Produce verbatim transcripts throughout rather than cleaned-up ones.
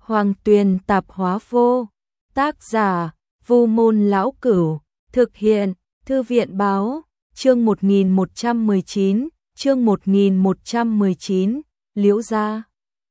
Hoàng Tuyền Tạp Hóa Vô. Tác giả: Vu Môn Lão Cửu. Thực hiện: Thư viện báo. Chương một nghìn một trăm mười chín, chương một nghìn một trăm mười chín, Liễu gia.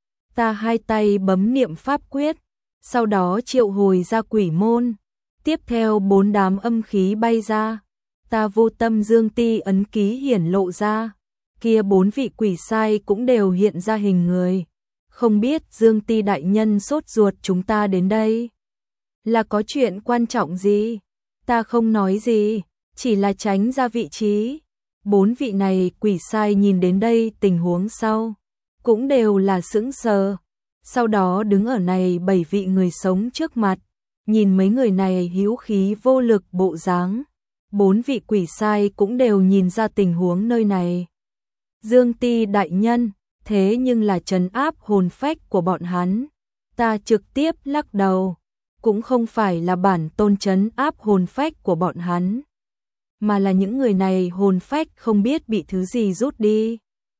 Ta hai tay bấm niệm pháp quyết, sau đó triệu hồi ra quỷ môn. Tiếp theo bốn đám âm khí bay ra. Ta vô tâm dương ti ấn ký hiển lộ ra. Kia bốn vị quỷ sai cũng đều hiện ra hình người. Không biết Dương Ti đại nhân sốt ruột chúng ta đến đây là có chuyện quan trọng gì? Ta không nói gì, chỉ là tránh ra vị trí. Bốn vị này quỷ sai nhìn đến đây tình huống sau, cũng đều là sững sờ. Sau đó đứng ở này bảy vị người sống trước mặt, nhìn mấy người này hữu khí vô lực bộ dáng. Bốn vị quỷ sai cũng đều nhìn ra tình huống nơi này. Dương Ti đại nhân, thế nhưng là trấn áp hồn phách của bọn hắn. Ta trực tiếp lắc đầu, cũng không phải là bản tôn trấn áp hồn phách của bọn hắn, mà là những người này hồn phách không biết bị thứ gì rút đi.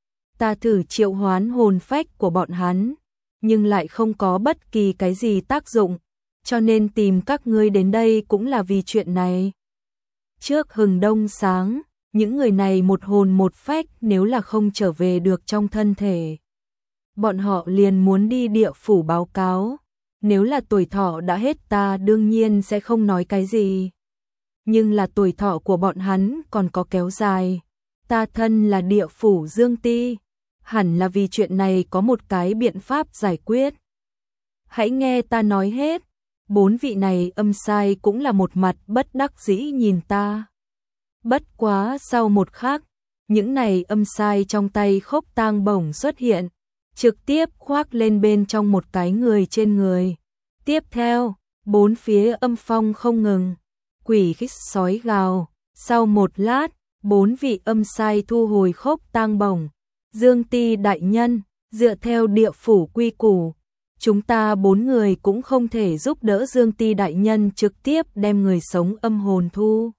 Ta thử triệu hoán hồn phách của bọn hắn, nhưng lại không có bất kỳ cái gì tác dụng, cho nên tìm các ngươi đến đây cũng là vì chuyện này. Trước hừng đông sáng, những người này một hồn một phách nếu là không trở về được trong thân thể, bọn họ liền muốn đi địa phủ báo cáo. Nếu là tuổi thọ đã hết ta đương nhiên sẽ không nói cái gì. Nhưng là tuổi thọ của bọn hắn còn có kéo dài. Ta thân là địa phủ Dương Ti, hẳn là vì chuyện này có một cái biện pháp giải quyết. Hãy nghe ta nói hết. Bốn vị này âm sai cũng là một mặt bất đắc dĩ nhìn ta. Bất quá sau một khắc, những này âm sai trong tay khốc tang bổng xuất hiện, trực tiếp khoác lên bên trong một cái người trên người. Tiếp theo, bốn phía âm phong không ngừng, quỷ khích sói gào. Sau một lát, bốn vị âm sai thu hồi khốc tang bổng. Dương Ti đại nhân, dựa theo địa phủ quy củ, chúng ta bốn người cũng không thể giúp đỡ Dương Ti đại nhân trực tiếp đem người sống âm hồn thu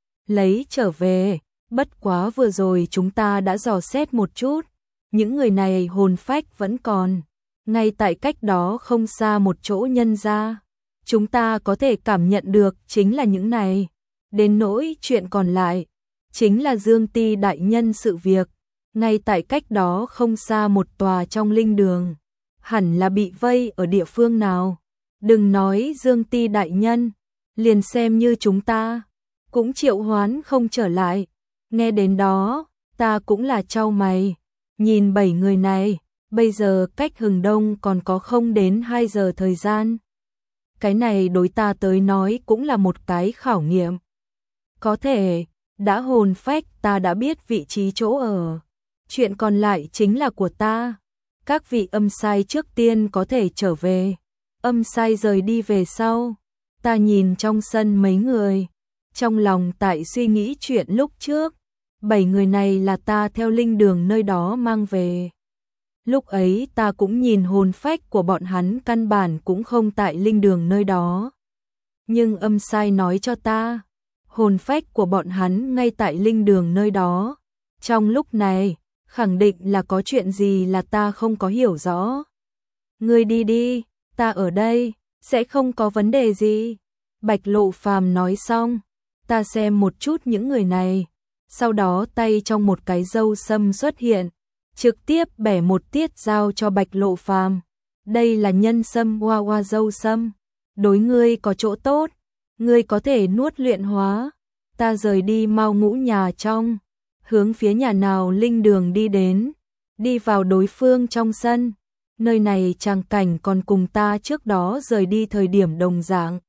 lấy trở về. Bất quá vừa rồi chúng ta đã dò xét một chút, những người này hồn phách vẫn còn, ngay tại cách đó không xa một chỗ nhân gia. Chúng ta có thể cảm nhận được chính là những này. Đến nỗi chuyện còn lại, chính là Dương Ti đại nhân sự việc, ngay tại cách đó không xa một tòa trong linh đường. Hẳn là bị vây ở địa phương nào. Đừng nói Dương Ti đại nhân, liền xem như chúng ta cũng triệu hoán không trở lại. Nghe đến đó, ta cũng là chau mày. Nhìn bảy người này, bây giờ cách hừng đông còn có không đến hai giờ thời gian. Cái này đối ta tới nói cũng là một cái khảo nghiệm. Có thể, đã hồn phách ta đã biết vị trí chỗ ở. Chuyện còn lại chính là của ta. Các vị âm sai trước tiên có thể trở về. Âm sai rời đi về sau. Ta nhìn trong sân mấy người, trong lòng tại suy nghĩ chuyện lúc trước. Bảy người này là ta theo linh đường nơi đó mang về. Lúc ấy ta cũng nhìn hồn phách của bọn hắn căn bản cũng không tại linh đường nơi đó. Nhưng âm sai nói cho ta, hồn phách của bọn hắn ngay tại linh đường nơi đó. Trong lúc này, khẳng định là có chuyện gì là ta không có hiểu rõ. Ngươi đi đi, ta ở đây, sẽ không có vấn đề gì. Bạch Lộ Phàm nói xong, ta xem một chút những người này. Sau đó tay trong một cái dâu sâm xuất hiện, trực tiếp bẻ một tiết giao cho Bạch Lộ Phàm. Đây là nhân sâm hoa hoa dâu sâm, đối ngươi có chỗ tốt, ngươi có thể nuốt luyện hóa. Ta rời đi mau ngũ nhà trong, hướng phía nhà nào linh đường đi đến, đi vào đối phương trong sân. Nơi này tràng cảnh còn cùng ta trước đó rời đi thời điểm đồng dạng.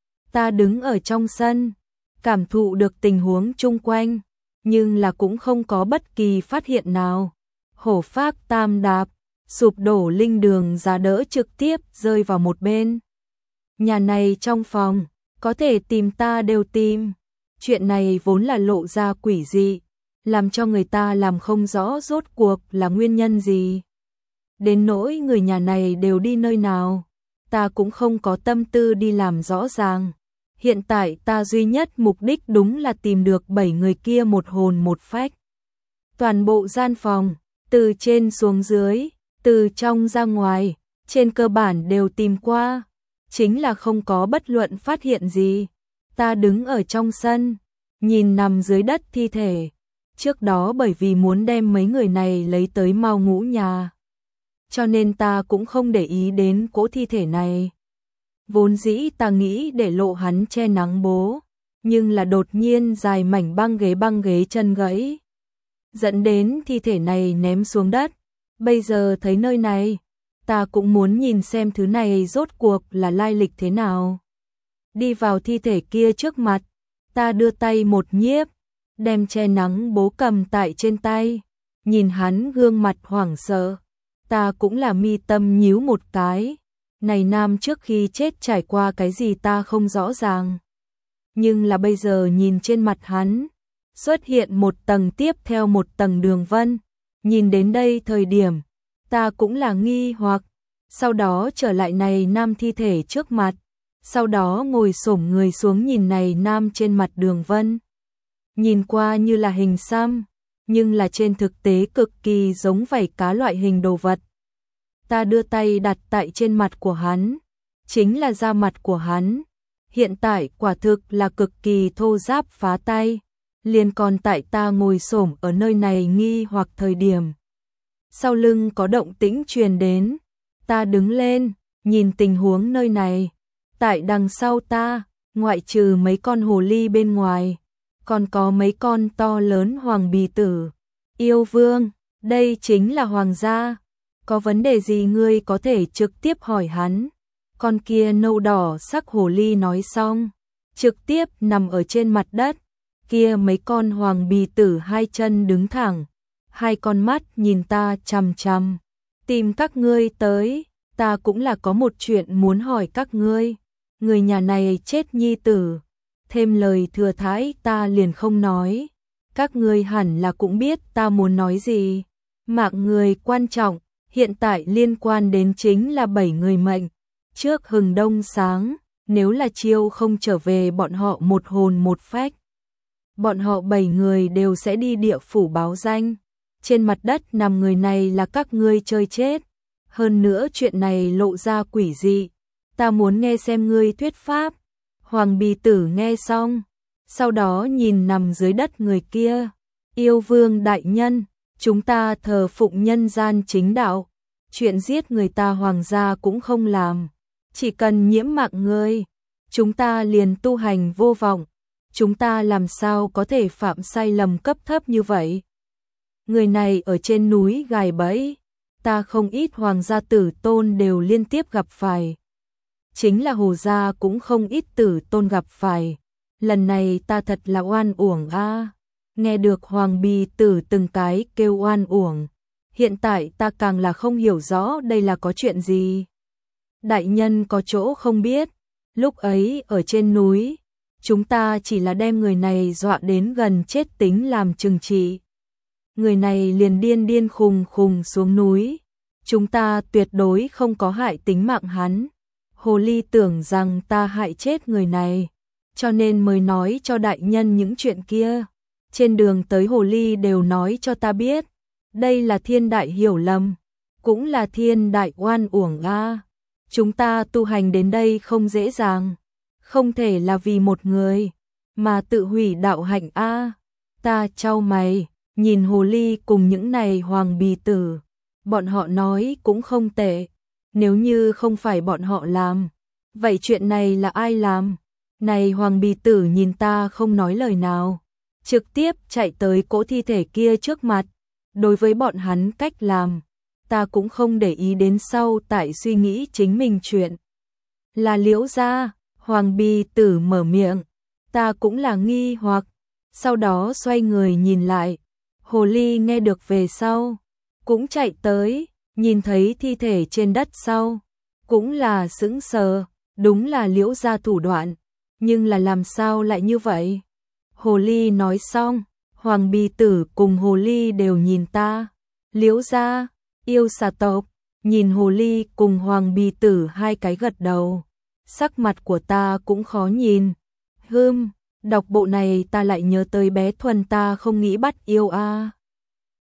Ta đứng ở trong sân, cảm thụ được tình huống chung quanh, nhưng là cũng không có bất kỳ phát hiện nào. Hổ phác tam đạp, sụp đổ linh đường giá đỡ trực tiếp rơi vào một bên. Nhà này trong phòng, có thể tìm ta đều tìm. Chuyện này vốn là lộ ra quỷ dị, làm cho người ta làm không rõ rốt cuộc là nguyên nhân gì. Đến nỗi người nhà này đều đi nơi nào, ta cũng không có tâm tư đi làm rõ ràng. Hiện tại ta duy nhất mục đích đúng là tìm được bảy người kia một hồn một phách. Toàn bộ gian phòng, từ trên xuống dưới, từ trong ra ngoài, trên cơ bản đều tìm qua, chính là không có bất luận phát hiện gì. Ta đứng ở trong sân, nhìn nằm dưới đất thi thể. Trước đó bởi vì muốn đem mấy người này lấy tới mau ngũ nhà, cho nên ta cũng không để ý đến cỗ thi thể này. Vốn dĩ ta nghĩ để lộ hắn che nắng bố, nhưng là đột nhiên dài mảnh băng ghế băng ghế chân gãy, dẫn đến thi thể này ném xuống đất. Bây giờ thấy nơi này, ta cũng muốn nhìn xem thứ này rốt cuộc là lai lịch thế nào. Đi vào thi thể kia trước mặt, ta đưa tay một nhiếp, đem che nắng bố cầm tại trên tay, nhìn hắn gương mặt hoảng sợ, ta cũng là mi tâm nhíu một cái. Này nam trước khi chết trải qua cái gì ta không rõ ràng, nhưng là bây giờ nhìn trên mặt hắn, xuất hiện một tầng tiếp theo một tầng đường vân. Nhìn đến đây thời điểm, ta cũng là nghi hoặc, sau đó trở lại này nam thi thể trước mặt, sau đó ngồi xổm người xuống nhìn này nam trên mặt đường vân. Nhìn qua như là hình xăm, nhưng là trên thực tế cực kỳ giống vảy cá loại hình đồ vật. Ta đưa tay đặt tại trên mặt của hắn, chính là da mặt của hắn. Hiện tại quả thực là cực kỳ thô ráp phá tay, liền còn tại ta ngồi xổm ở nơi này nghi hoặc thời điểm. Sau lưng có động tĩnh truyền đến, ta đứng lên, nhìn tình huống nơi này. Tại đằng sau ta, ngoại trừ mấy con hồ ly bên ngoài, còn có mấy con to lớn hoàng bì tử. Yêu vương, đây chính là hoàng gia. Có vấn đề gì ngươi có thể trực tiếp hỏi hắn. Con kia nâu đỏ sắc hồ ly nói xong, trực tiếp nằm ở trên mặt đất. Kia mấy con hoàng bì tử hai chân đứng thẳng, hai con mắt nhìn ta chằm chằm. Tìm các ngươi tới, ta cũng là có một chuyện muốn hỏi các ngươi. Người nhà này chết nhi tử, thêm lời thừa thãi ta liền không nói. Các ngươi hẳn là cũng biết ta muốn nói gì. Mạng người quan trọng, hiện tại liên quan đến chính là bảy người mệnh. Trước hừng đông sáng, nếu là chiêu không trở về bọn họ một hồn một phách, bọn họ bảy người đều sẽ đi địa phủ báo danh. Trên mặt đất nằm người này là các ngươi chơi chết. Hơn nữa chuyện này lộ ra quỷ dị, ta muốn nghe xem ngươi thuyết pháp. Hoàng bì tử nghe xong, sau đó nhìn nằm dưới đất người kia. Yêu vương đại nhân, chúng ta thờ phụng nhân gian chính đạo, chuyện giết người ta hoàng gia cũng không làm. Chỉ cần nhiễm mạng ngươi, chúng ta liền tu hành vô vọng. Chúng ta làm sao có thể phạm sai lầm cấp thấp như vậy? Người này ở trên núi gài bẫy, ta không ít hoàng gia tử tôn đều liên tiếp gặp phải. Chính là hồ gia cũng không ít tử tôn gặp phải. Lần này ta thật là oan uổng a. À. Nghe được hoàng bì tử từng cái kêu oan uổng, hiện tại ta càng là không hiểu rõ đây là có chuyện gì. Đại nhân có chỗ không biết, lúc ấy ở trên núi, chúng ta chỉ là đem người này dọa đến gần chết tính làm trừng trị. Người này liền điên điên khùng khùng xuống núi, chúng ta tuyệt đối không có hại tính mạng hắn. Hồ ly tưởng rằng ta hại chết người này, cho nên mới nói cho đại nhân những chuyện kia. Trên đường tới hồ ly đều nói cho ta biết, đây là thiên đại hiểu lầm, cũng là thiên đại oan uổng a. À. Chúng ta tu hành đến đây không dễ dàng, không thể là vì một người mà tự hủy đạo hạnh a. À. Ta chau mày, nhìn hồ ly cùng những này hoàng bì tử, bọn họ nói cũng không tệ, nếu như không phải bọn họ làm, vậy chuyện này là ai làm? Này hoàng bì tử nhìn ta không nói lời nào, trực tiếp chạy tới cỗ thi thể kia trước mặt. Đối với bọn hắn cách làm, ta cũng không để ý đến sau tại suy nghĩ chính mình chuyện. Là Liễu gia, hoàng bì tử mở miệng, ta cũng là nghi hoặc, sau đó xoay người nhìn lại. Hồ ly nghe được về sau, cũng chạy tới, nhìn thấy thi thể trên đất sau, cũng là sững sờ, đúng là Liễu gia thủ đoạn, nhưng là làm sao lại như vậy? Hồ ly nói xong, hoàng bì tử cùng hồ ly đều nhìn ta. Liễu gia, yêu xà tộc, nhìn hồ ly cùng hoàng bì tử hai cái gật đầu. Sắc mặt của ta cũng khó nhìn. Hừm, đọc bộ này ta lại nhớ tới bé Thuần ta không nghĩ bắt yêu a. À.